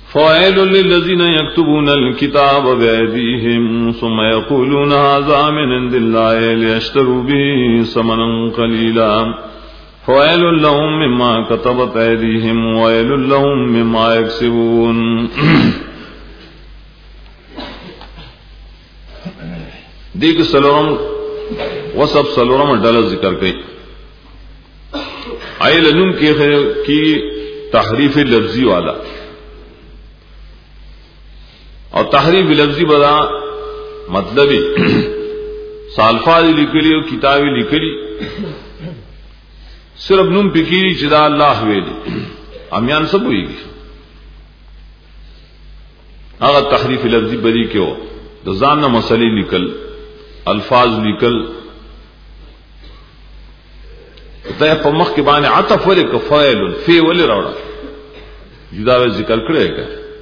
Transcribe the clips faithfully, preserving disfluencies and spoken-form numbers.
فويل للذين يكتبون الكتاب بأيديهم ثم يقولون هذا من عند الله ليشتروا به ثمنا قليلا فويل لهم مما كتبت أيديهم وويل لهم مما يكسبون. دیکھ سلورم وصف سلورم ڈالا ذکر گئی. آئے لنم کی تحریف لفظی والا اور تحریف لفظی بدا مطلبی سالفاظ لکلی اور کتابی لکلی صرف نم پکیری چدا اللہ ویلی امیان سب ہوئی گی. اگر تحریف لفظی بری کے ہو تو زان نہ مسئلے نکل الفاظ نکل تے پمخ کے بانے عطف ولے کفائل فی ولے روڑا جدا وے ذکر کرے گا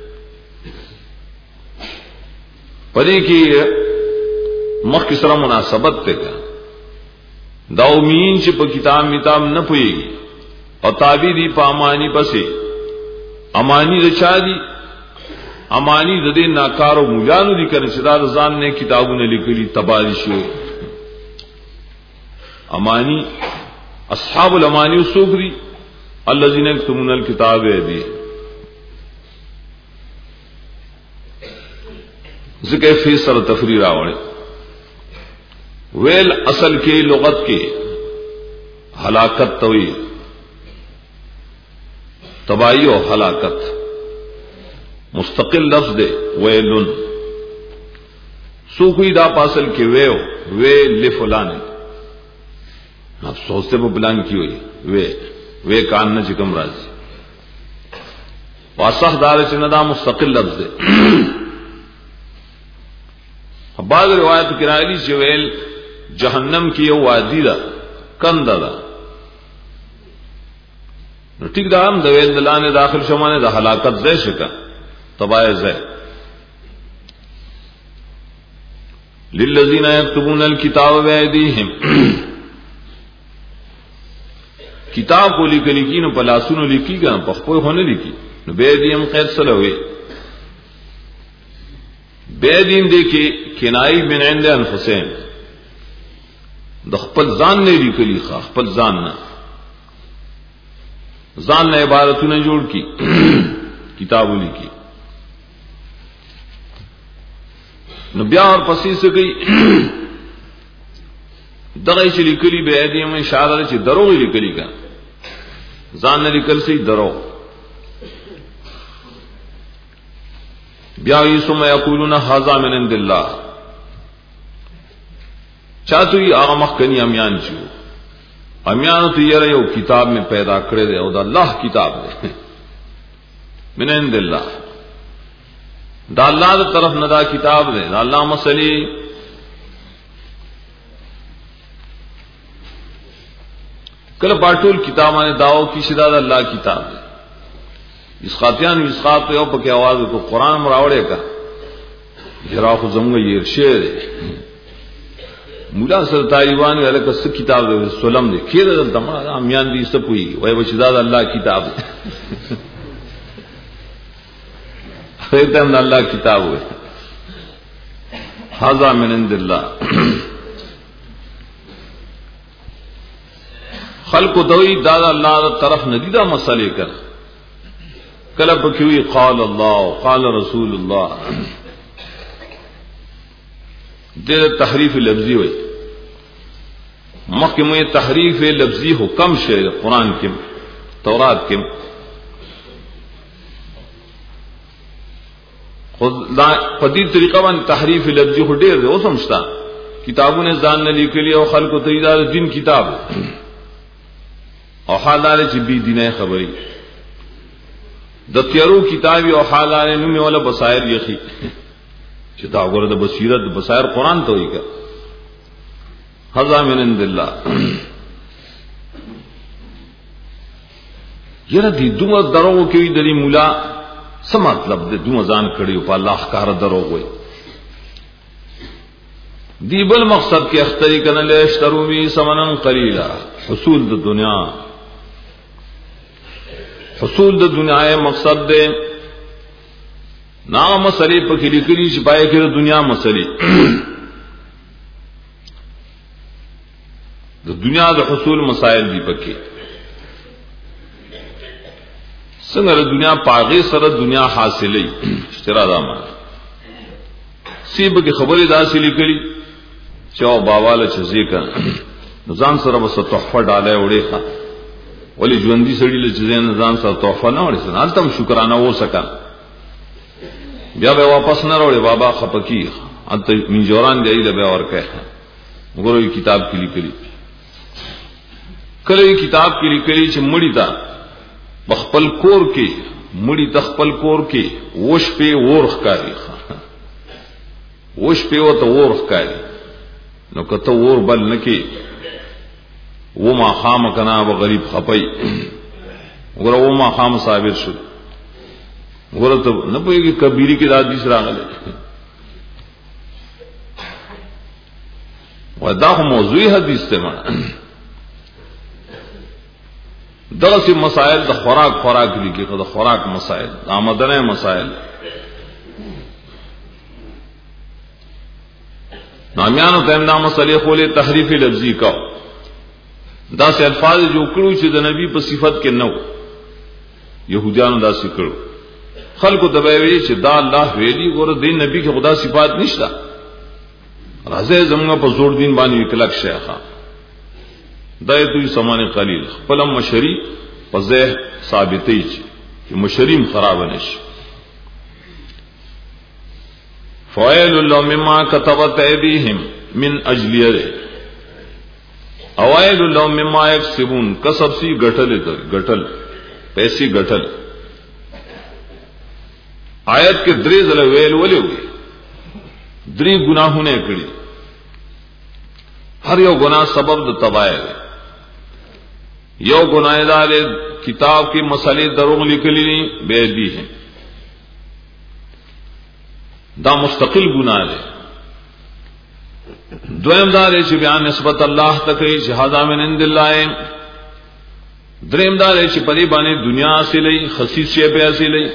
پدې کې مخ کی سره مناسبت ته کا دا امین چې په کتاب میتاب نه پويږي او تابع دي په امانی پسې امانی رچا دي امانی د دې ناکارو مولانو دي کړي چې دا ځان نه کتابونه لیکلي تبادل شو. امانی اصحاب الامانی وسوغري الذين يكتمون الكتاب بيدي ذکر فی سر تفریح راوڑے ویل اصل کے لغت کے ہلاکت توئی تباہی و ہلاکت مستقل لفظ دے ویلن سوکھئی دا پاسل کے ویو وے لفلانے آپ سوچتے وہ بلان کی ہوئی وے وے کان نہ چکم راضی واسخ دار چندا مستقل لفظ دے. بعض روایت کرائلی چویل جہنم کی یو وادی دا کند دا نو ٹھیک دا ہم دویل دلانے داخل شمانے دا ہلاکت زی شکا تباہ زی. للذین یکتبون الکتاب بایدیہم کتاب کو لکھ لکی نو پلاسونو لکی گا پخپوئی ہونے لکی نو بایدیہم قید سلوے بایدین دے کے کنائی من عند انفسهم د خپل ځان نه لیکلی ښه خپل ځان نه ځان نه عبارتونه جوړ کی کتاب لیکي نو بیا اور پسې څه گئی دغه چې لیکلی به دې مې اشاره چې دروغ لیکلی کا ځان نه لیکل سي دروغ بیا یې ثم یقولون هذا من عند الله چاہتو ہی آغا مخکنی امیان چیو امیانو تو یہ رہے کتاب میں پیدا کرے دے او دا اللہ کتاب دے من عند اللہ دا اللہ دا طرف ندا کتاب دے دا اللہ مسئلے کل پاٹول کتابانے داو کی شدہ دا اللہ کتاب دے اس خاتیان اس خات پہ او پکی آواز کو قرآن مراوڑے کا جراخ زمگا یہ شعر ہے مولا سر طالبان والا کا س کتاب دے سلم دے کھیر دما امیان دی سب ہوئی وے بچدا اللہ کتاب خیرتن اللہ کتاب ہوئے ھذا من عند اللہ خلق دوئی دادا اللہ طرف ندیدہ مسئلے کر کلب کیوئی قال اللہ قال رسول اللہ دیر تحریف لفظی ہوئی مخکم یہ تحریف لفظی حکم شعر قرآن کم تورات کم قدیر طریقہ بان تحریف لفظی ہو دیر دے وہ سمجھتا کتابوں نے زان نے لکھ لیا اور خلق و تجدار دین کتاب اور حالار چبی دین خبری دتیرو کتابی اور حالار نمی والا بصائر یخی چتا غرد بصیرت بصائر قرآن تو ہی کا ھذا من عند اللہ یہ دی دوما درو کی دری مولا څه مطلب دې دوه ځان کړیو په الله ښکار درو وي دی بل مقصد کې اختری کنه له اشترو بي ثمنن قليلا حصول د دنیا حصول د دنیا مقصد دې نا مسئلے پکې لیکلي چې پای کې د دنیا مسئلے د دنیا د حصول مسائل دی پکې څنګه د دنیا پاغه سره دنیا حاصلې اشترا دامه سیب کې خبرې داسې لیکلي چې او باواله چې ځکه ځان سره بس تحفه ډاله وړي ښا ولی ژوندۍ سړي له ځان سره تحفه نه وړي سره تم شکرانه و سکا بیا به واپس نه وړي بابا خپکی انت منجوران دی له به ورکه وګورئ کتاب کې لیکلي کله کتاب کې لیکلي چې مړی تا بخپل کور کې مړی تخپل کور کې وش په ورخ کاری وش په وته ورخ کاری نو کته ور بل نکي و ما خام کنا و غریب خپي وګوره و ما خام صابر شو وګوره ته نه پوهیږي کبیری کې حدیث راغله ودا موضوعي حدیث ته ما دغه مسائل د خوراک خوراک لیکي د خوراک مسائل آمدنه مسائل نامیانو ته دا مسلې خولې تحریف لفظي کا دا سه الفاظ جو کړو چې د نبی په صفت کې نو يهوديانو دا سکړو خلکو ته ویلي چې دا الله ویلي ګور دین نبی کې خدا صفات نشته راځي زموږ په زور دین باندې کلک شیخه دایته سمانه قلیل خپل مشری په ځای ثابتې چې مشریم خراب نشي فوائل الله مما كتبت ايديهم من اجل اوائل الله مما يكسبون کسب سی غټل غټل پیسې غټل آیت کې درې ځله ویل ولې وي درې ګناهونه کړی هر یو ګناه سبب د تباہی دی یو گناہ دار کتاب کی مسئلے دروغ لکلی بے دی ہیں دا مستقل گناہ ہے دویم دار ہے چې بیان نسبت اللہ تک شہادہ من عند اللہ دریم دار ہے چې پدی باندې دنیا سے لئی خصیص شے پہ سے لئی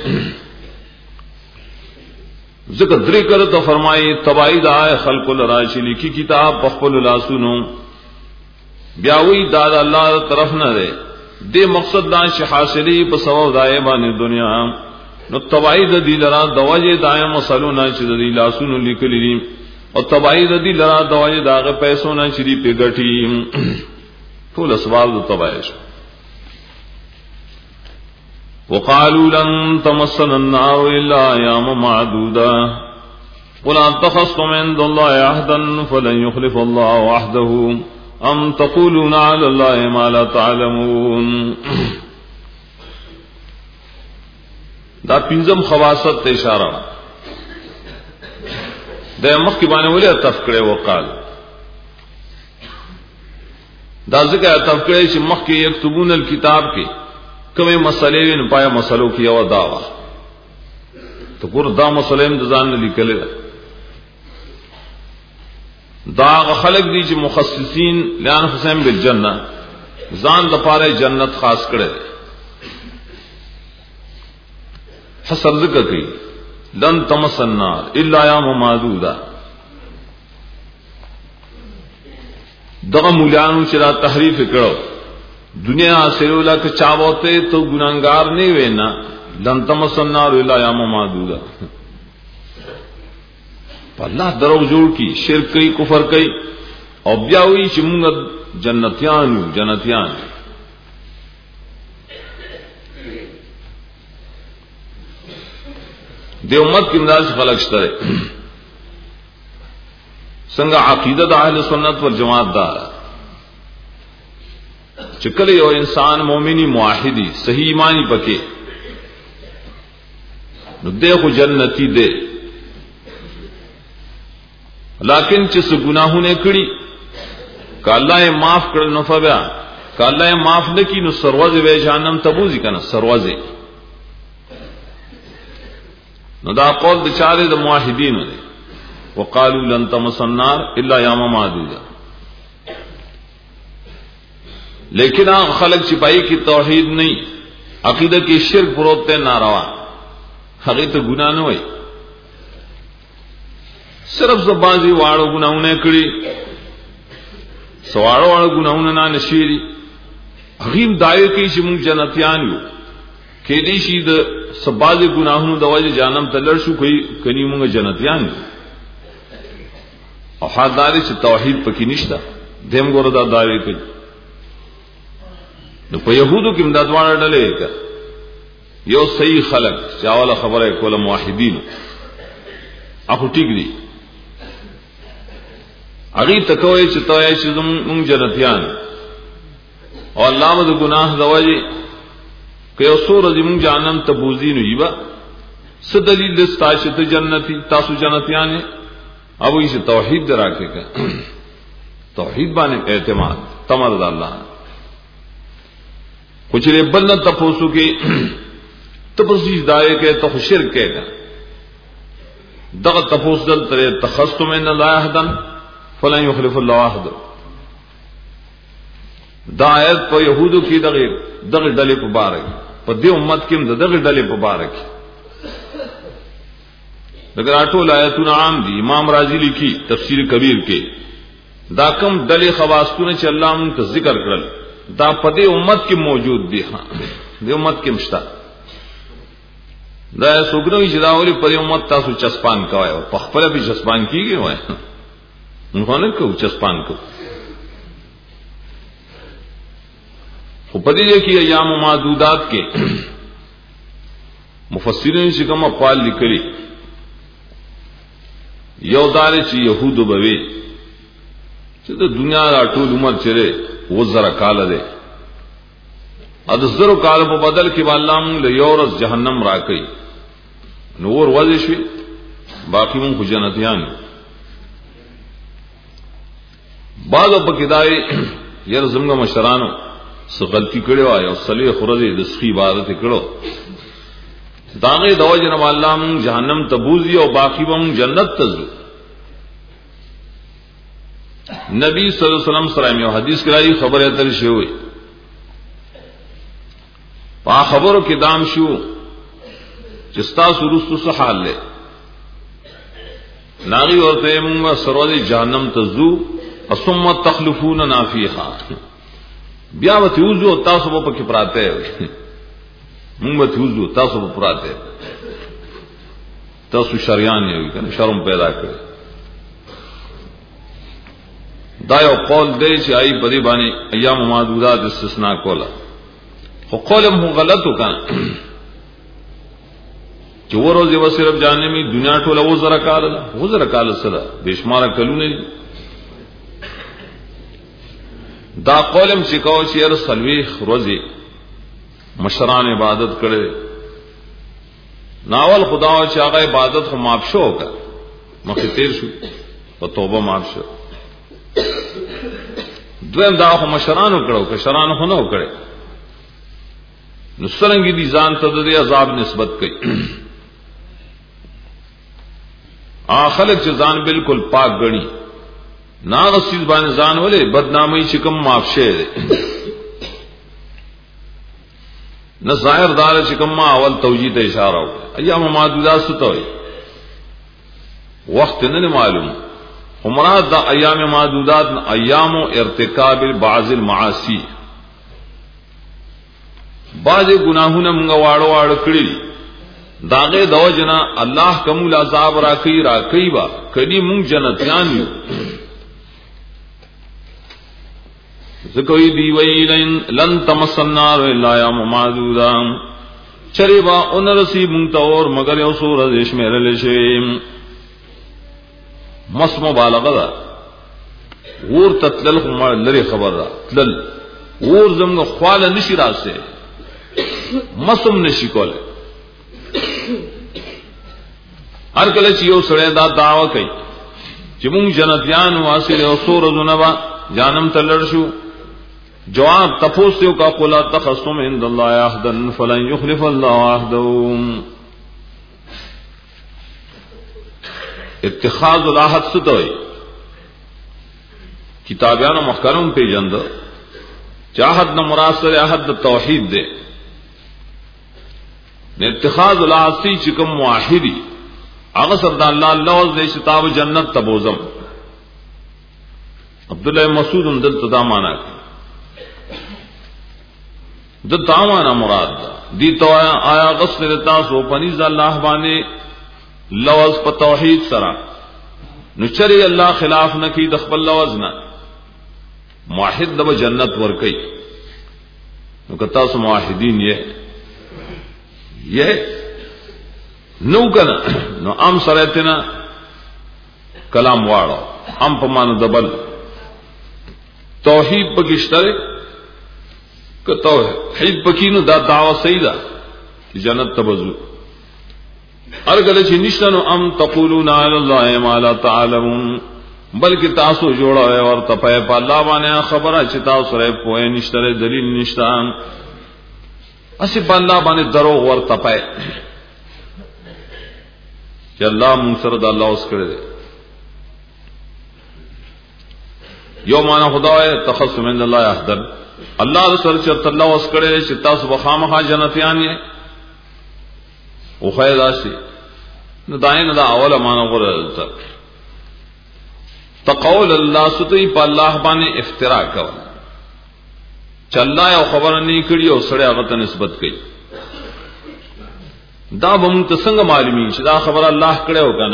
ذکر درې کړه تو فرمائی تباہی دا خلق الراشی لکی کتاب بخل لاسونو بیاوی داد اللہ طرف نہ دے دے مقصد دا چې حاصلی په سبب دای باندې دنیا نو تبعید دی لرا دواجه دای مسلونا چې دی لاسونو لیکلی دي او تبعید دی لرا دواجه داغه پیسو نه چې دی پیګټی ټول اسباب د تبعید وقالوا لن تمسنا النار الا اياما معدودا قل اتخذتم عند الله عهدا فلن يخلف الله عهده ام تقولون على الله ما لا تعلمون دا پنځم خواصت ته اشاره د مخ کې باندې ولې تفکر وقال دا ځکه تفکر چې مخ کې یكتبون الكتاب کې کومه مسلې نه پایا مسلو کې یو داوا ته ګور دا مسلې د ځان لیکل دا خلق دي چې مخصصین لان حسین بالجنہ ځان د پاره جنت خاص کړي حسب ذکر کوي لن تمسن النار الا یوم معدودا دغه مولانو چې را تحریف کړو دنیا سره که چاوته تو ګناګار نه وینا لن تمسن النار الا یوم معدودا الله درو جوړ کی شرک کوي کفر کوي او بیا وی چې موږ جنتیان یو جنتیان د امت کې انداز خلق شته څنګه عقیده د اهل سنت والجماعت دا چې کله یو انسان مؤمنی موحدی صحیح ایمانی پکې نو دغه جنتی دی لیکن چې څه ګناهونه کړی ک الله یې معاف کړل نو فبیا ک الله یې معاف نکړي نو سروازه به جهنم تبوزي کنه سروازه نو دا قول د چاره د موحدین دی وقالو لن تمسنا النار الا یوم معدودا لیکن هغه خلک چې پای کې توحید نه عقیده کې شرک پروت ته ناروا هغه ته ګناه نه وای صرف زبازي واړو ګناونه کړی سواړو واړو ګناونه نه نشيري غیم دایو کې چې موږ جنتیان یو کې دې شي د سبازي ګناهونو د وجه جانم تلل شو کوي کني موږ جنتیان یو او حاداري چې توحید پکې نشته دیم ګور دا دایو کوي نو په يهودو کې مددوانه ډلې کا یو صحیح خلق چاواله خبره کوله موحدین اخو ټیک دي اغي تکوي چې توای چې موږ جنتیان او الله مد گناہ زواجي که یو سور زمون جانم تبوزین یبا څه دلیل دستا چې ته جنتی تاسو جنتیان او یې توحید دراکې کا توحید باندې اعتماد تمرد الله کچھ لري بل نه تاسو کې تپوسی دای کې تو شرک کېږي دغه تاسو دل تر تخصم ان الله احدن فلن يخلف الله عهده دا آیت په يهودو کې دغه دغه ډلې په باره کې په دې امت کې دغه ډلې په باره کې دغه ټول آیتونه عام دي امام رازی لیکي تفسیر کبیر کې دا کوم ډلې خواستونه چې الله مونږ ته ذکر کړل دا په دې امت کې موجود دي ها دې امت کې مشته دا سوګنوي چې دا ولې په دې امت تاسو چسپان کوي او په خپل به چسپان کیږي وای موږ نه کوو چسپان کوو خو پدې کې ایام معدودات کې مفسرین چې کوم اقوال لیکلي یو دار چې يهودو بوي چې د دنیا را ټول عمر چره وزره کال ده ا د زرو کال په بدل کې الله مونږ له یورس جهنم راکړي نور وځي شي باقي مونږ خو جنتیان بعضو په کداي ير زمغه مشرانو څه غلطي کړو او صلیح خورزه د سخی عبادت کړو داغه دوجه نو الله مون جهنم تبوزي او باقی مون جنت تزو نبی صلی الله علیه وسلم سره یو حدیث کړای خبره تر شوی په خبرو کې دام شو چې تاسو رسو څه حال له ناغي ورته مون سره جهنم تزو ثم تخلفون نافیها بیا وته وزو تاسو په کې پراته موږ وته وزو تاسو په پراته تاسو شریان یې کنه شرم پیدا کړ دا یو قول دی چې آی په دې باندې ایام معدودات استثناء کوله خو قولم هو غلط وکړ چې ورځي و صرف جانې می دنیا ټوله وزره کال وزره کال سره بشمار کلونه دا قولم چې کو چې ار سلويخ روزي مشران عبادت کړي ناول خدا چې هغه عبادت خو معاف شو کا مخې تیر شو په توبه معاف شو دویم دا خو مشرانو کړو که شرانو خو نه کړي نو څنګه دي ځان ته د عذاب نسبت کوي اخلک چې ځان بالکل پاک غني ناغسیز باندې ځان ولې بدنامي چې کوم معاف شه نه ظاهر دار چې کوم اول توجیه ته اشاره وکړه ایام معدودات ستوي وخت نه معلوم مراد دا ایام معدودات ایام ارتکاب بعض المعاصی بعض گناهونه موږ واړو واړو کړی داغه دوجنا الله کوم عذاب راکې راکې با کدي موږ جنتیان یو زکوی دی وی لن تمسنا الا یوم معدودا چریبا ان رسی منتور مگر یو سورج شمیرل شي مس مبالغه ده ور تتلل هم لري خبر ده تلل ور زمغه خواله نشی راسه مسم نشی کوله هر کله چې یو سره دا دعوا کوي چې مونږ جنتیان واسه یو سورج نوا جانم تلل شو جواب تفوسیو کا قولا تخصم عند الله عهدا فلن يخلف الله عهده اتخاذ العهد ستوي کتابیانو محکرم پیجند چاہد نہ مراد سره عهد توحید دے اتخاذ العهد سی چکم واحدی هغه سره د الله لوز دې شتاب جنت تبوزم. عبد الله مسعود دلته دا معنا د تاوانا مراد دي تو آیا غسل تاسو پنځ الله باندې لوز په توحید سره نو چری الله خلاف نکی د خپل لوز نه موحد د جنت ور کوي نو کتا سو موحدین یې یې نو کنه نو ام سره تینا کلام واړو ام په مان دبل توحید پکشتره که توحید پکینو دا دعوه صحیح ده چې جنت تبزو ارګل چې نشتنو ام تقولون علی الله ما لا تعلمون بلکې تاسو جوړه ورته په الله باندې خبره چې تاسو سره پوهه نشته دلیل نشته اسی په الله باندې دروغ ورته پای چې الله مون سره د الله اوس کړی یو معنا خدای تخصص من الله احدن الله رسول چې الله اوس کړی چې تاسو بخامه جنتیان یې او خیر راشي نو داین دا اوله معنا ورته تقول الله ستوي په الله باندې افترا کوي چې الله یو خبر نه کړی او سره هغه ته نسبت کوي دا به موږ څنګه معلومي چې دا خبر الله کړو کنه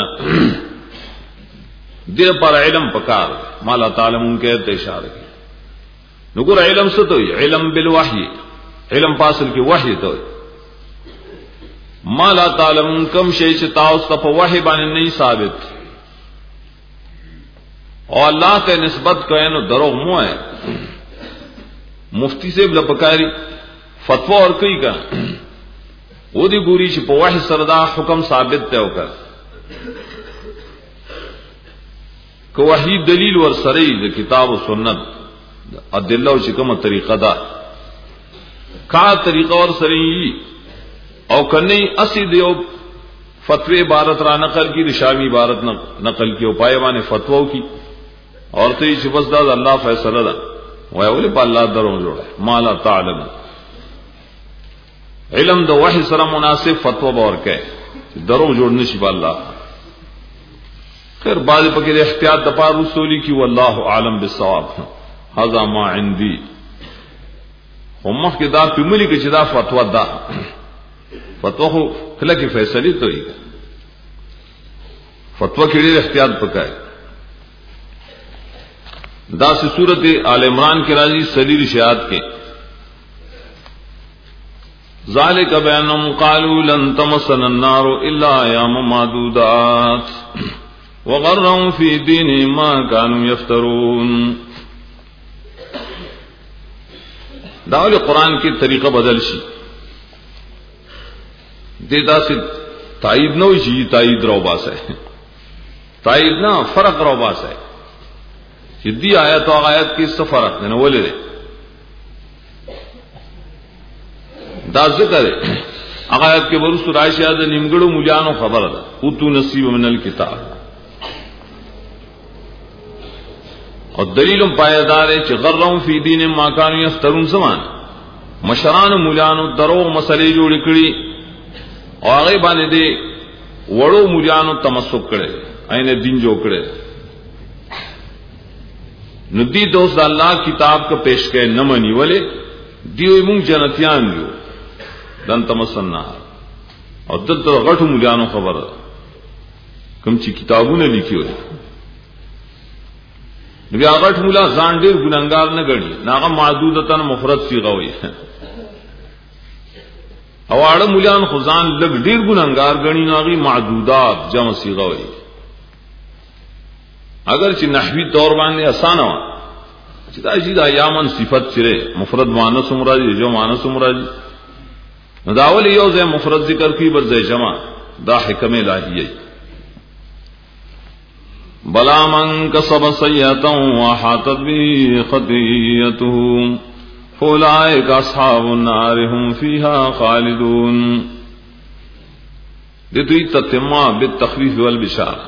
دې پر علم پکار مالا تعالی مونږ ته اشاره کوي نو ګور علم څه ته علم بالوحی علم فاصل کې وحی ته مالا تعالی مونږ کوم شی چې تاسو ته په وحی باندې نه ثابت او الله ته نسبت کوي نو دروغ مو ہے مفتی سے بل پکاري فتوا ور کوي کا و دې ګوري چې په وحی سره دا حکم ثابت ته وکړ کو وحی دلیل ور سره د کتاب او سنت ادله او چې کومه طریقه ده کا طریقه ور سره او کني اسی دیو فتوی عبارت را نقل کی رشامی عبارت نقل کی او پای باندې فتوا کی اور ته چې بس دا الله فیصله ده وای ولې په الله درو جوړه ما لا تعلم علم د وحی سره مناسب فتوا باور کوي درو جوړ نشي په الله خیر بعض پکې د احتیاط د پاره رسولي کی والله اعلم بالصواب هذا ما عندي هم کې دا په ملي کې چې دا فتوا ده فتوا خو کله کې فیصله کوي فتوا کې ډېر احتیاط وکړي دا سه سورۃ آل عمران کې راځي سلیل شهادت کې ذالک بانهم قالوا لن تمسنا النار الا اياما معدودات وغرهم في دينهم ما كانوا يفترون دا ول قرآن کی طریقہ بدل شي دې دا سي تایید نو شي تایید رو باسه تایید نه فرق رو باسه چې دې آیت او آیت کې څه فرق نه ولې دا ذکر هغه آیت کې ورسره راشي د نیمګړو مولانو خبره ده او تو نصیب من الكتاب او دلیلم پایدار چې غرهم فی دین ما کانوا یفترون زمان مشران مولانو دروغ مسلې جوړ کړي او هغه باندې دي وړو مولانو تمسک کړي عین دین جوړ کړي ندی دوست الله کتاب کا پیش کړي نه منی ولې دیوې مونږ جنتیان یو دن تمسنا او دلته غټو مولانو خبره کوم چې کتابونه لیکي وي نبی هغه مولا ځان ډیر ګناګار نه غړي ناغه معدودتن مفرد صيغه وي او اړه مولان خزان لګ ډیر ګناګار غني ناغي معدودات جمع صيغه وي اگر چې نحوی طور باندې آسان و چې دا چې دا یامن صفت چره مفرد مؤنث مرادی جو مؤنث مرادی داول یو ځای مفرد ذکر کی بل ځای جمع دا حکم الہی بلا من کسب سیئتا وحاطت به خطیئته فاولئک اصحاب النار هم فيها خالدون دې تتمه بالتخفيف والبشاره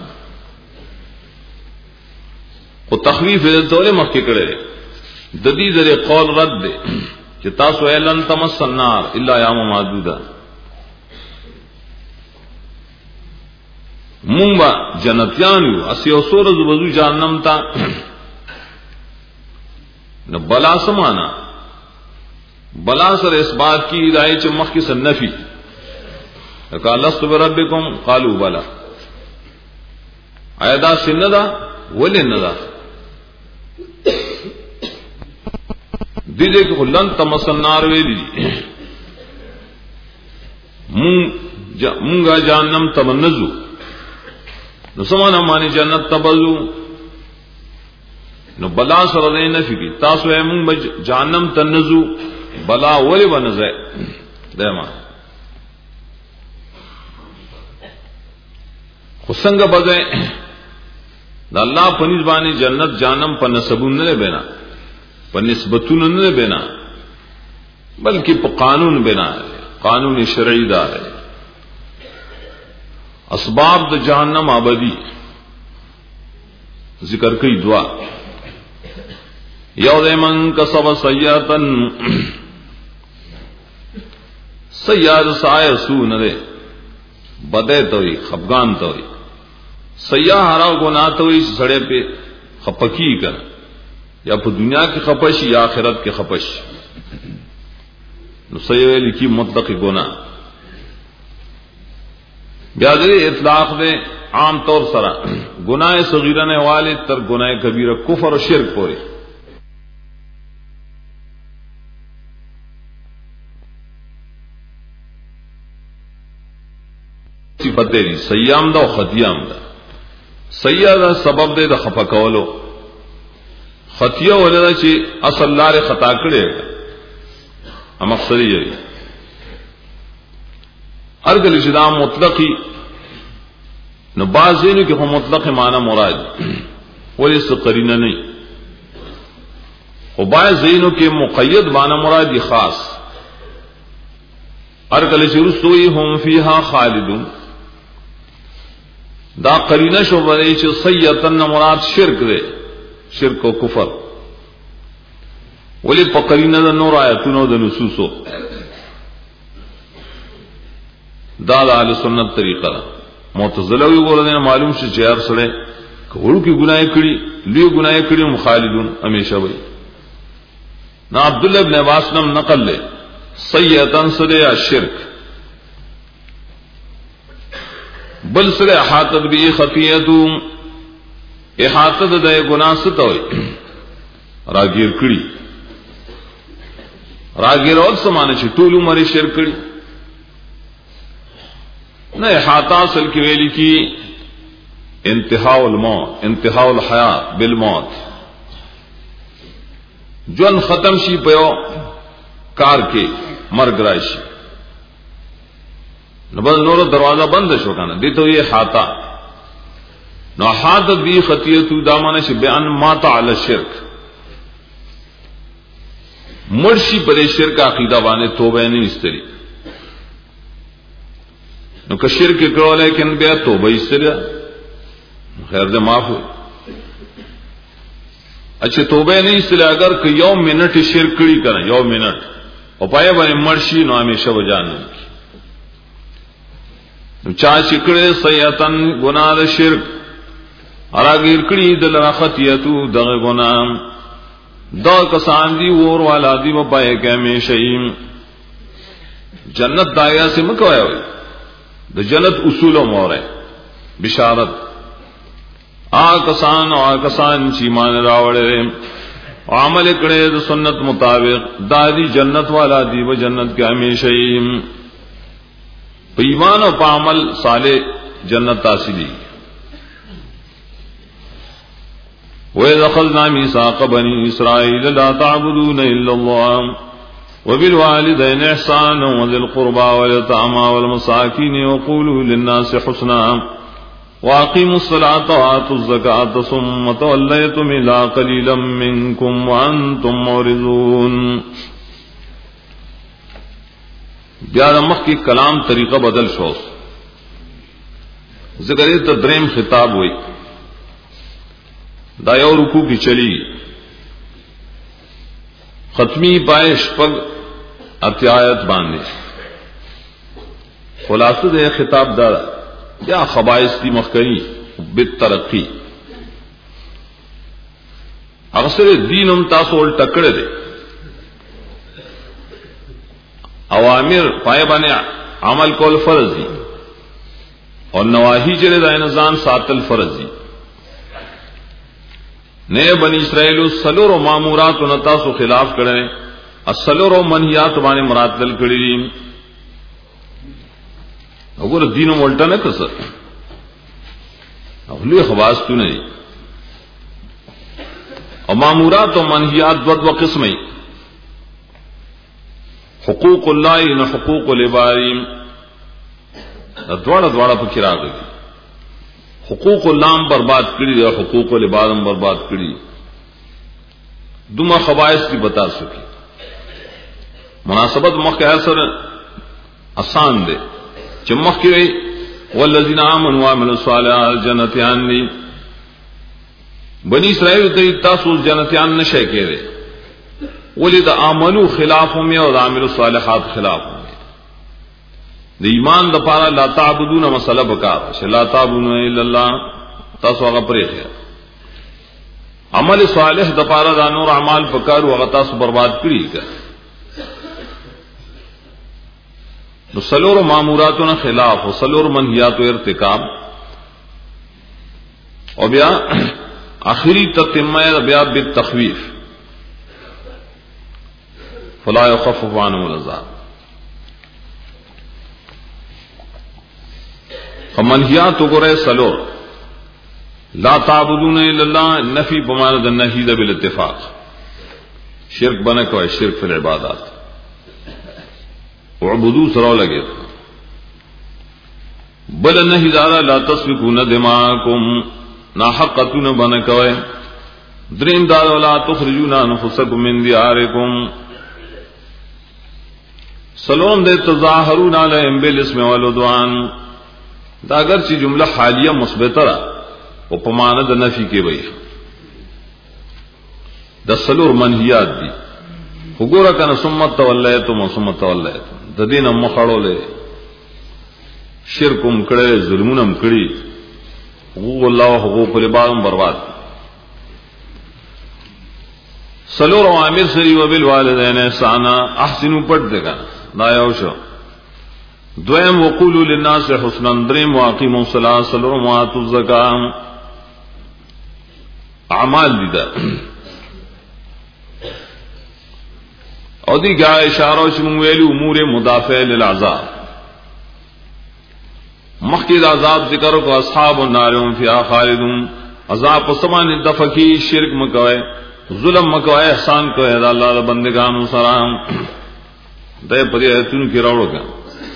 او تخفیف دې ټول مخکې کړي د دې ذری قول رد دي چې تاسو اعلان تمس النار الا یام معدودا مونږ با جنتیان یو اسی او سورز وضو جهنم تا نو بلا سمانا بلا سر اس بات کی ہدایت چ مخ کی سن نفی قال لست بربکم قالوا بلا ایدا سندا ولندا دې دې کو لن تمسنار ویلی مون مونږه جهنم تمنزو نو سمانا مانی جنت تبزو نو بلا سره نه نفي کی تاسو یې مونږ جهنم تنزو بلا ولی ونځه دما خصنګ بځه د الله پنځ باندې جنت جانم په نسبون نه بنا په نسبتون نه بنا بلکې په قانون بنا قانون شرعي دا ہے اسباب د جهنم ابدی ذکر کوي دعا یو من کسب سیئاتن سیئات سایه سو نه بده توي خفغان توي سیاح ہراو گناہ توي سڑے پہ خپکی کر یا په دنیا کی خپش یا آخرت کی خپش نو سیئے لکھی مطلق گناہ بیا دې اطلاق دے عام طور سره گناہ صغیرہ نے والے تر گناہ کبیرہ کفر و شرک پورے صفت دی سیام دا او خطیام دا سیئه دا سبب دی د خفا کولو خطیه ولدا چې اصل لار خطا کړي ا مقصد یې ارګل چې دا مطلقي نو بعضینو کې هم مطلق معنی مراد ولې څه قرینه نه او بعضینو کې مقید معنی مراد خاص ارګل چې رسوي هم فيها خالدون دا قرینه شو باندې چې سیئتن مراد شرک دی شرک او کفر ولی په قرینه د نور آیاتونو د نصوصو دا د اهل سنت طریقه ده معتزله وی ګورنه معلوم شي چې هر سره کوړو کې ګناه کړي لوی ګناه کړي مخالدون همیشه وي نا عبد الله ابن عباس نم نقل له سیئتن سره شرک بل سره احاطت به خفیته احاطت د گناہ ستوي راګیر کړي راګیر او سمانه چې ټول عمر شرک کړي نه احاطه اصل کې ویل کی انتهاء الموت انتهاء الحیات بالموت جون ختم شي په کار کې مرګ راشي نو بل نور دروازہ بند شو کنه دي ته یې حاتا نو حادث بی خطیئت دامانه شي بیان مات علی الشرک مرشی پر شرک عقیدہ باندې توبه نه استری نو که شرک کړو لیکن بیا توبه استری خیر دې معاف اچھا توبه نه استری اگر که یو منٹ شرک کړی کنه یو منٹ او پای باندې مرشی نو همیشه وجان چا چکړې سیئتن گناہ د شرک اراګیر کړي د لخطیتو دغه گناہ دا کسان دی ور والا دی و پای کې همیشئ جنت دایا سے مکوای وي د جنت اصول او موره بشارت آ کسان او کسان چې مان راوړل عمل کړي د سنت مطابق دادی جنت والا دی و جنت کې همیشئ ایمان و عمل صالح جنت حاصلی وَإِذْ أَخَذْنَا مِيثَاقَ بَنِي إِسْرَائِيلَ لَا تَعْبُدُونَ إِلَّا اللَّهَ وَبِالْوَالِدَيْنِ إِحْسَانًا وَذِي الْقُرْبَى وَالْيَتَامَى وَالْمَسَاكِينِ وَقُولُوا لِلنَّاسِ حُسْنًا وَأَقِيمُوا الصَّلَاةَ وَآتُوا الزَّكَاةَ ثُمَّ تَوَلَّيْتُمْ إِلَّا قَلِيلًا مِّنكُمْ وَأَنتُمْ مُعْرِضُونَ بیا مخ کی کلام طریقہ بدل شو ذکر ته دریم خطاب ہوئی دا یو رکوع کی چلی ختمی پائش پگ اتیایت باندې خلاصہ دے خطاب دا یا خبائث دی مخکنی بالترقی اکثر دین ہم تاسو ول ٹکڑے دے اوامر پائے بانے عمل کول فرض دی اور نواہی چلے دا انسان ساتل فرض دی نئے بنی اسرائیل سلور و معمورات و نتاسو خلاف کرنے السلور و منہیات بانے مراد دل کری اگر دین و ملٹا نہ کسر اخلی خواست تو نہیں اور معمورات و منہیات دو دو قسمیں حقوق اللہ نہ حقوق العباد دوڑا دوڑا پکی را گئی حقوق اللہ برباد کری دے حقوق العباد برباد کری دما خبائث کی بتا سکی مناسبت مخ کے اثر آسان دے چمخ کی والذین آمنوا وعملوا الصالحات جنتیان لی بنی اسرائیل تے تاسو جنتیان نشے کے دے ولید آمنو خلاف میں اور عامل الصالحات خلاف میں د ایمان د پارا لا تعبدون مسئلہ بکار لا تعبدون الا اللہ تاسو هغه پرې عمل صالح د پارا د نور اعمال بکار او هغه تاسو برباد کړی کا نو سلور ماموراتنا خلاف او سلور منهیات او ارتکاب او بیا اخری تتمه بیا بالتخویف فلا يخفف عنهم العذاب منہیات وګورئ سلور لا تعبدون الا الله نفی بمعنى النهي ذا بالاتفاق شرک بنا کوئی شرک فی العبادات وعبدو سرو لگے بل النهي ذا لا تسفكون دماءكم نا حقتون بنا کوئی دریم دار ولا تخرجون انفسكم من دياركم سلام دے تظاہرون علیہم بالاسم والعدوان دا اگر چی جملہ حالیہ مثبتہ را وہ پماند نفی کے بئی دا سلور منہیات دی حقورا کنا سمت تولیتم و سمت تولیتم دا دین ام مخڑو لے شرکم کڑے ظلمونم کڑی حقوق اللہ و حقوق العبادم برباد سلور عامر سری و بالوالدین احسانا احسنو پڑھ دے گا دایاو شو دویم وقولوا للناس حسنا دریم واقیموا الصلاة سلور وآتوا الزکاة اعمال دیدا او دی کیا اشارہ شمو ویلی امور مدافع للعذاب مخید عذاب ذکر کو اصحاب النار فیہا خالدون عذاب سمان دفقی شرک مکوئے ظلم مکوئے احسان کوئے دا اللہ دا بندگانو سلام دے پدی ایتون کی روڑو گا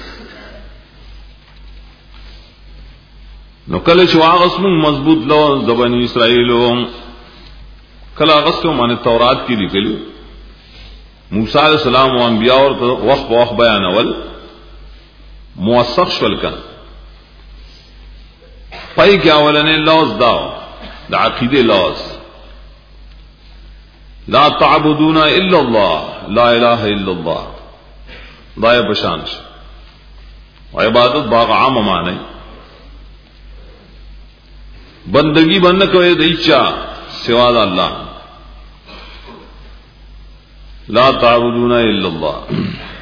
نو کله چې واغس مون مضبوط لو د بنی اسرائیلو کله واغس کو معنی تورات کې لیکلو موسی علیہ السلام او انبیاء اور وخت په وخت بیان اول موثق شول کړه پای کې اولنې لوز داو د عقیده لوز لا تعبدون الا الله لا اله الا الله دای بشان او عبادت باغ عام معنی بندگی بند کوئے دیچا سوا اللہ لا تعبدون الا اللہ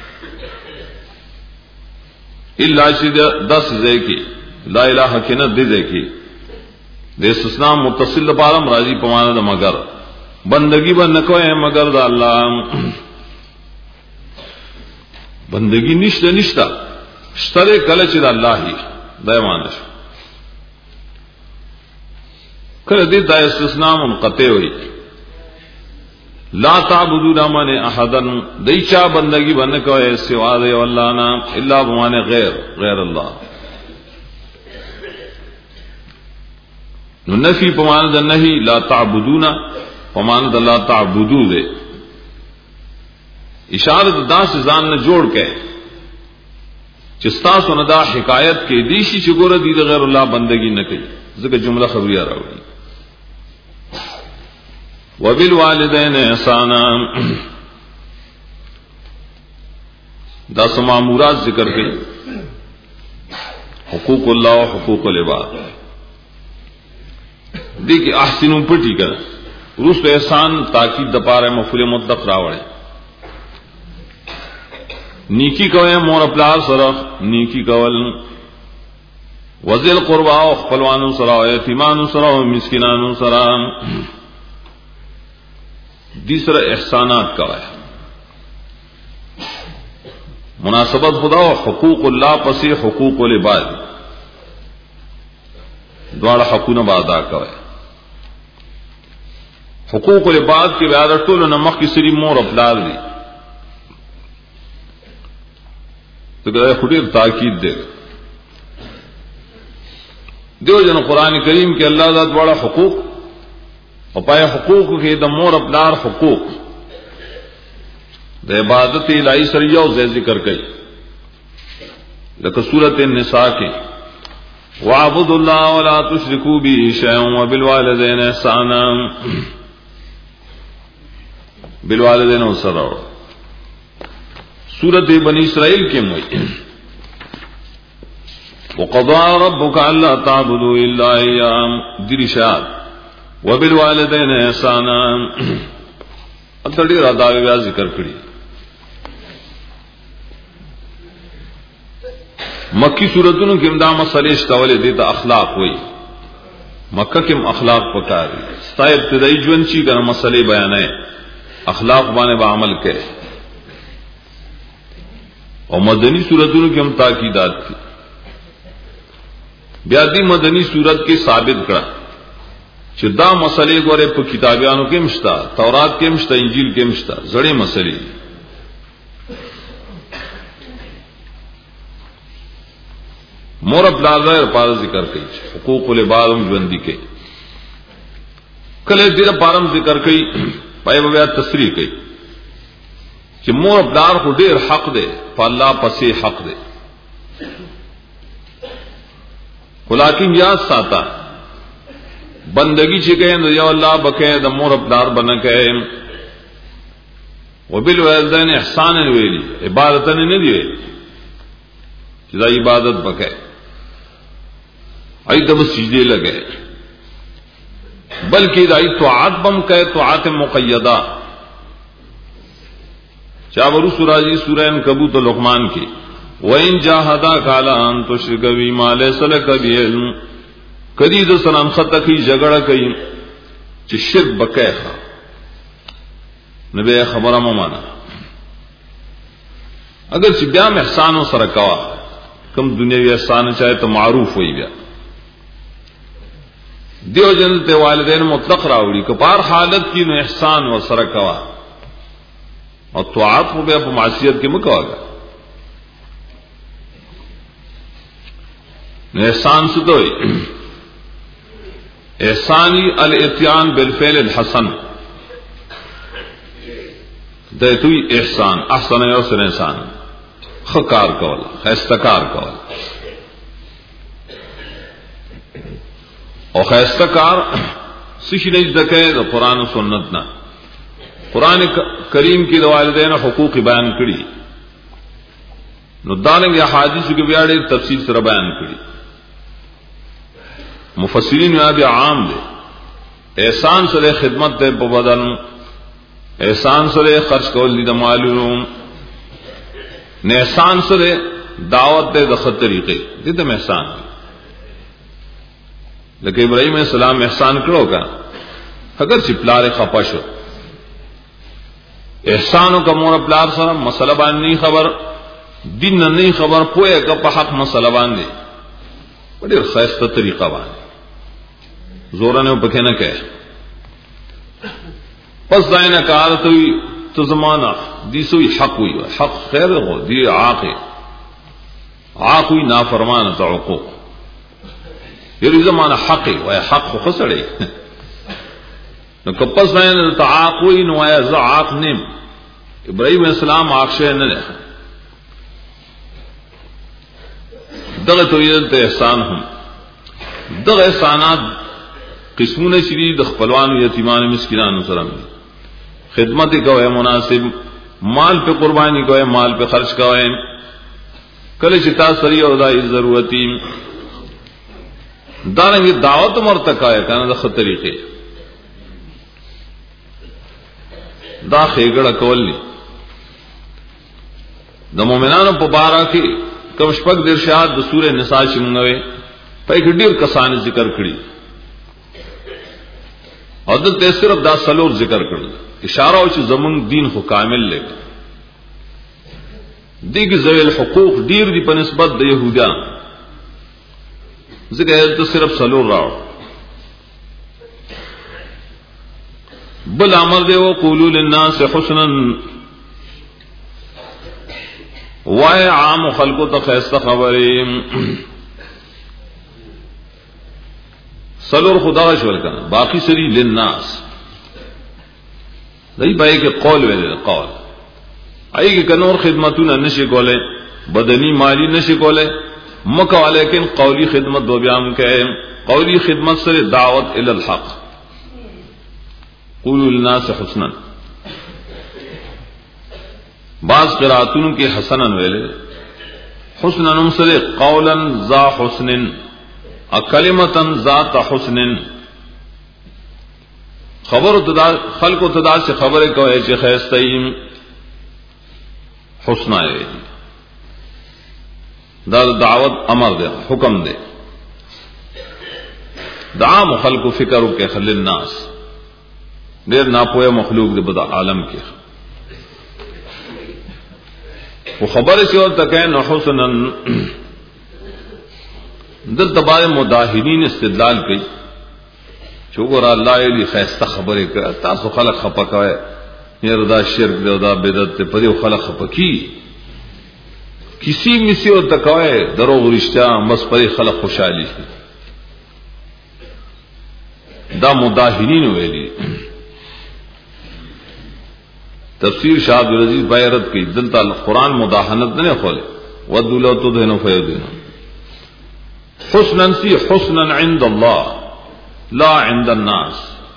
الا شد دس زے کی لا الہ کی نہ دے دے کی دے استثناء متصل پارم راضی پمانا دا مگر بندگی بند کوئے مگر دا اللہ بندگی نشتا نشتا شترے کلچ دا اللہ ہی دا مانش کله دې دا استثناء منقطع ہوئی لا تعبدون من احدا دیچا بندگی بن کوئے سوا دے اللہ نا الا بمانے غیر غیر اللہ نو نفی پماند نہیں لا تعبدون پماند لا تعبدو دے اشارت دا سے زان نے جوڑ کے چستا سندا حکایت کے دیشی چگور دی غیر اللہ بندگی نہ کی ذکر جملہ خبریہ راوڑی وبالوالدین احسانا دس مامورات ذکر گئی حقوق الله او حقوق العباد. دیکھ احسنوا پٹی کر روس احسان تاکید د پاره مفعول مطلق راوړي. نیکی کوي مور پلار سره نیکی کول، وذل قربا او خپلوانو سره او یتیمانو سره او مسکینانو سره دي سره احسانات کوي. مناسبت خدا او حقوق الله پسې حقوق العباد دواړه حقونه به ادا کوي. حقوق العباد کې بیا د ټولو نمخ کې سری مور او پلار دي. دغه خډیر تاکید دی. دیو جن قرآن کریم کې الله ذات والا حقوق او پای حقوق کې د مور او پلار حقوق د عبادت الہی سره یو ځای ذکر کړي. لکه سورۃ النساء کې واعبدوا الله ولا تشركوا به شيئا وبالوالدين احسانا بالوالدين احسانا. سورۃ بنی اسرائیل کے موئی وقضى ربك الا تعبدوا الا اياه درشاد وبالوالدين احسانا اتڑی رادا بیا ذکر کړي. مکی سورتونو کې امدا مسلې شتول دي ته اخلاق وایي. مکه کې اخلاق پکاري ستا ابتدایي ژوند چې ګر مسلې بیانې اخلاق باندې به عمل کړي. او مدنی سورتونو کې هم تاکیدات دي. بیا دې مدنی سورت کې ثابت کړه چې دا مسلې ګوره په کتابانو کې مشتا، تورات کې مشتا، انجیل کې مشتا، زړې مسلې. مور پلار پر ذکر کوي حقوق العباد هم ژوند دي. کله دې پارم ذکر کوي پای بیا تصریح کوي چې مور پلار خو ډېر حق دی په الله پسې حق دی. ولیکن یاد ساته بندگی چې کوي نو یو الله بکې د مور پلار بنه کوي. وبالوالدین احسان ویلي عبادت نه دی ویلي چې دا عبادت بکې ایت به سجدے لگے بلکہ دا طاعت بم کہے طاعت مقیدہ. چاورو سورہ سورہ عنکبوت لقمان کی وَإِن جَاهَدَاكَ عَلَىٰ أَن تُشْرِكَ بِي مَا لَيْسَ لَكَ بِهِ عِلْمٌ کدی د سلام خطه کی جګړه کوي چې شرک بکایخه نبی خبره مو معنا. اگر چې بیا احسان سره کوا کم دنیوي احسان چاہے تو معروف وي بیا دیو جن ته والدین مطلق راوړي کپار حالت کې نو احسان و سره کوا او طاعت خو بیا په معصیت کې مکواګا. نو احسان څه دوی احسانی الاتیان بالفعل الحسن دایتوی احسان احسن یو سره انسان خکار کول خستکار کول او خستکار سشی نه ذکر د قران او سنت نه. قران کریم کې د والدین حقوق بیان کړي نو دالنګ احادیث کې بیا ډېر تفصیل سره بیان کړي. مفسرین یا بیا عام دي. احسان سره خدمت ده په بدن، احسان سره خرج کول دي د مالونو، نه احسان سره دعوت ده د خط طریقې دې ته احسان. لکه ابراهيم عليه السلام احسان کړو کا اگر چې پلار خپا شو احسانو کا مور پلار سره مسله باندې خبر دین نه خبر پوهه کا په حق مسله باندې ډېر خاصه طریقه باندې زور نه پکې نه کوي. پس داینه کار ته تو زمانہ دی سوی حق وی حق خیر ہو دی عاقل عاقل نافرمان تعقوق یہ زمانہ حق و حق خسڑے نو کپس داینه تعاقوی نو یا زعاق نیم ابراہیم السلام عاقشه نه دغه تویل احسان هم دغه احسانات قسمونه شری د خپلوانو یتیمان مسکینانو سره خدمت کوئے مناسب مال پہ قربانی کوئے مال پہ خرچ کوئے کل چتا سری اور دائی ضرورتی دارنګ دعوت مرتکا ہے کنه د خط طریقې دا خېګړه کولی د مؤمنانو په بارا کې کوم شپږ د ارشاد د سورې نساء چې موږ وې په کې ډیر کسان ذکر کړی او د صرف دا سلور ذکر کړل اشاره او چې زمون دین خو کامل لګ دیګ ذویل حقوق ډیر دی په نسبت د يهودان ذکر ته صرف سلور راو بل امر دی او قولوا للناس حسنا وای عام خلقو ته خیسته خبرې سلور خدا شول کنه باقی سری للناس دای پای کې قول ویل قول ای کې کنور خدمتونه نشي کوله بدنی مالی نشي کوله مکه لیکن قولی خدمت دو بیان کې قولی خدمت سره دعوت ال الحق قولوا للناس حسنا بعض قراتونو کې حسنن ویلې حسنن سره قولا ذا حسن اکلمتا ذات حسن خبر تدا خلق تدا سے خبریں کوي چې خیستیم حسنا ہے دا دعوت امر دے حکم دے دعا خلق فکر کے خل الناس دیر ناپوئے مخلوق دے بدا عالم کے وہ خبر سے اور تک ہے نہ حسنا دل تبار مداہنین استدلال کی چوکر اللہ علی خیستہ خبریں کہ تاسو خلق خپکا ہے یہ ردا شرک دے دا بدعت تے پدی خلق خپکی کسی مسی اور تکوائے دروغ رشتہ بس پری خلق خوشحالی دا مداہنین ویلی تفسیر شاہ عبدالعزیز بایرت کی دلتا قرآن مداحنت نے کھولے ودو لو تدہنو فیدہنو حسنا سی حسنا عند اللہ لا عند الناس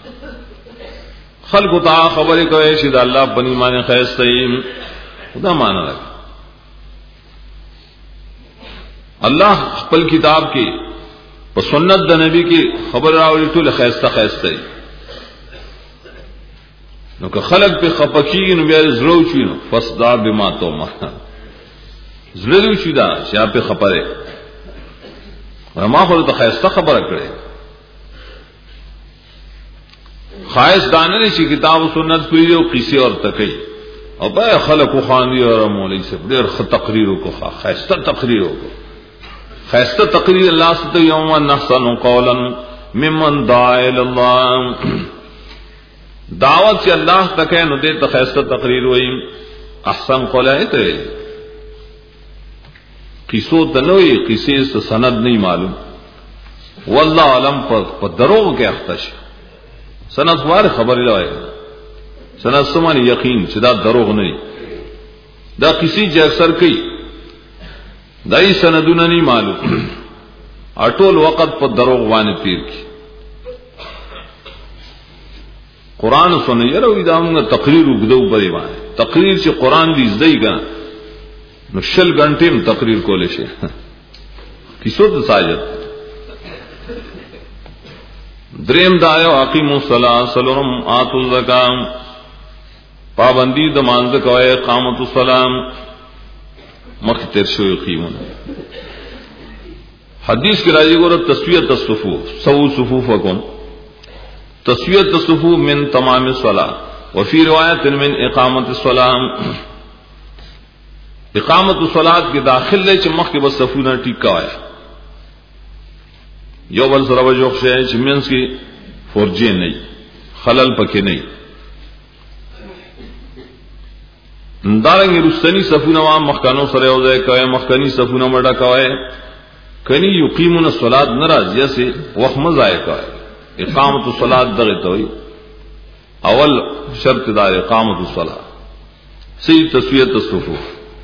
خلق تا خبر کوئے شید اللہ بنی مانے خیستیم خدا مانا لگا اللہ خپل کتاب کی و سنت دا نبی کی خبر راولی تو لخیستہ خیستی نو که خلق پہ خپکی نو بیار زلو چوی نو فصدا بما تو مانا زلو چوی دا شیاب پہ خپرے ما خود تا خیستہ خبر کرے خواہش دانے چی کتاب و سنت پوری او قیسی اور تکی او بے خلق و خاندی اور مولی سے دیر خط تقریرو کو خواہ خیستہ تقریرو کو خیستہ تقریر اللہ ستو یوم نحسن قولا ممن دعائل اللہ دعوت سے اللہ تک ہے نو دیتا خیستہ تقریر ہوئی احسن قولا ہے تو قیسو تنوی قیسی سے سند نہیں معلوم واللہ علم پر دروغ کے اختش سند خوار خبر لائے سند سمانی یقین چدا دروغ نہیں دا کسی جیسر کی دای سندونه نہیں معلوم اټول وخت په دروغ باندې تیر کی قران سنت یره وی دا موږ تقریر وګدو پرې باندې تقریر چې قران دې زدای ګا نو شل غنټې تقریر کولې شي کیسو د ساجت دریم دایو اقیموا الصلاة سلام آتوا الزکات پابندی د مانځ کوي اقامت السلام مختر شو یقیمون حدیث کی راضی گور تسویت الصفوف سو صفوفکم تسویت الصفوف من تمام الصلاة وفي روایت من اقامت الصلاة اقامت الصلاة کی داخل لے چ مخ کے بس صفونا ٹھیکا ہے یو بل سره وجوخ شے چ منس کی فرجے نہیں خلل پکے نہیں دارنگی رستنی صفونه وا مخکانو سره او ځای کوي مخکنی صفونه مړه کوي کني یقیمون الصلاة ناراضیه سے وخت مزای کوي اقامت الصلاة دغه توي اول شرط دار اقامت الصلاة سی تسویت الصفوف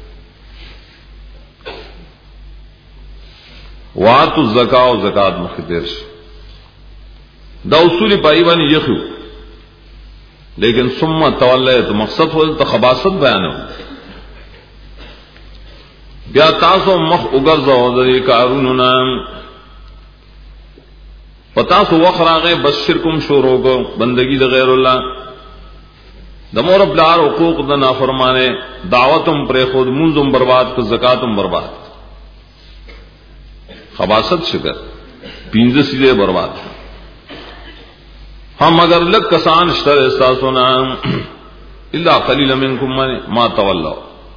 واتو الزکات او زکات مخدر دا اصول پایوانی یخو لیکن ثم تولیت مقصد ہو تو خباست بیان ہو بیا تاسو مخ اگرزو دری کاروننا پتا سو وخراغه بس شرکم شروع کو بندگی د غیر الله د مور بلار حقوق د نافرمانه دعوتم پر خود منظم برباد کو زکاتم برباد خباست شکر پینځه سیده برباد هم اگر لک کسان اشتر احساسونا الا قلیل منکم ما تولوا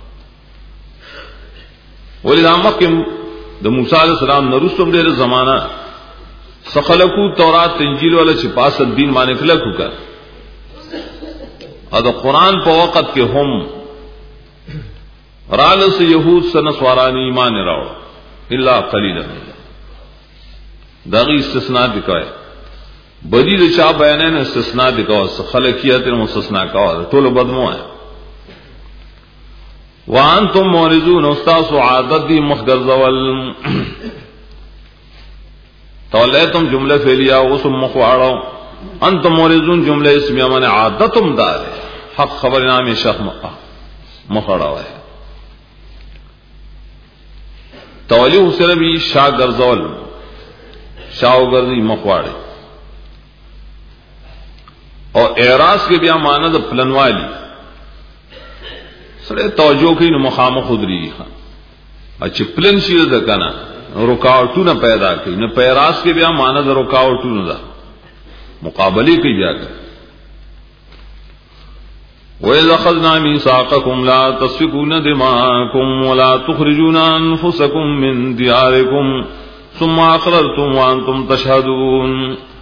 ولذا مکم د موسی علیہ السلام نرستم ډېر زمانہ سخلقو تورات انجیل ولا چې پاس دین باندې کلکو کړ ا د قران په وخت کې هم رالس يهود سن سوارانی ایمان راو الا قلیلا دغه استثناء وکای بدی د چا بیانې استثناء وکاو خلقیت مستثنا کا ټول بدمو ہے وانتم مورزون استاس عادت دی مخغرزول تولیتم جملہ فعلیہ وسم مخواڑو انتم مورزون جملہ اسمیہ من عادتم دار حق خبر نام شخ مخواڑا ہے تولی حسر بھی شاہ گرزول شاہ گرزی مخواڑے اور اعراض کے بیا ماند پلنوالی سره توجه کوي نو مخامه خودري ښه چې پلن شي د کنه رکاوټونه پیدا کوي نو پیراس کې بیا معنی د رکاوټونه ده مقابله کوي بیا وَإِذْ أَخَذْنَا مِيثَاقَكُمْ لَا تَسْفِكُونَ دِمَاءَكُمْ وَلَا تُخْرِجُونَ أَنفُسَكُمْ مِنْ دِيَارِكُمْ ثُمَّ أَقْرَرْتُمْ وَأَنْتُمْ تَشْهَدُونَ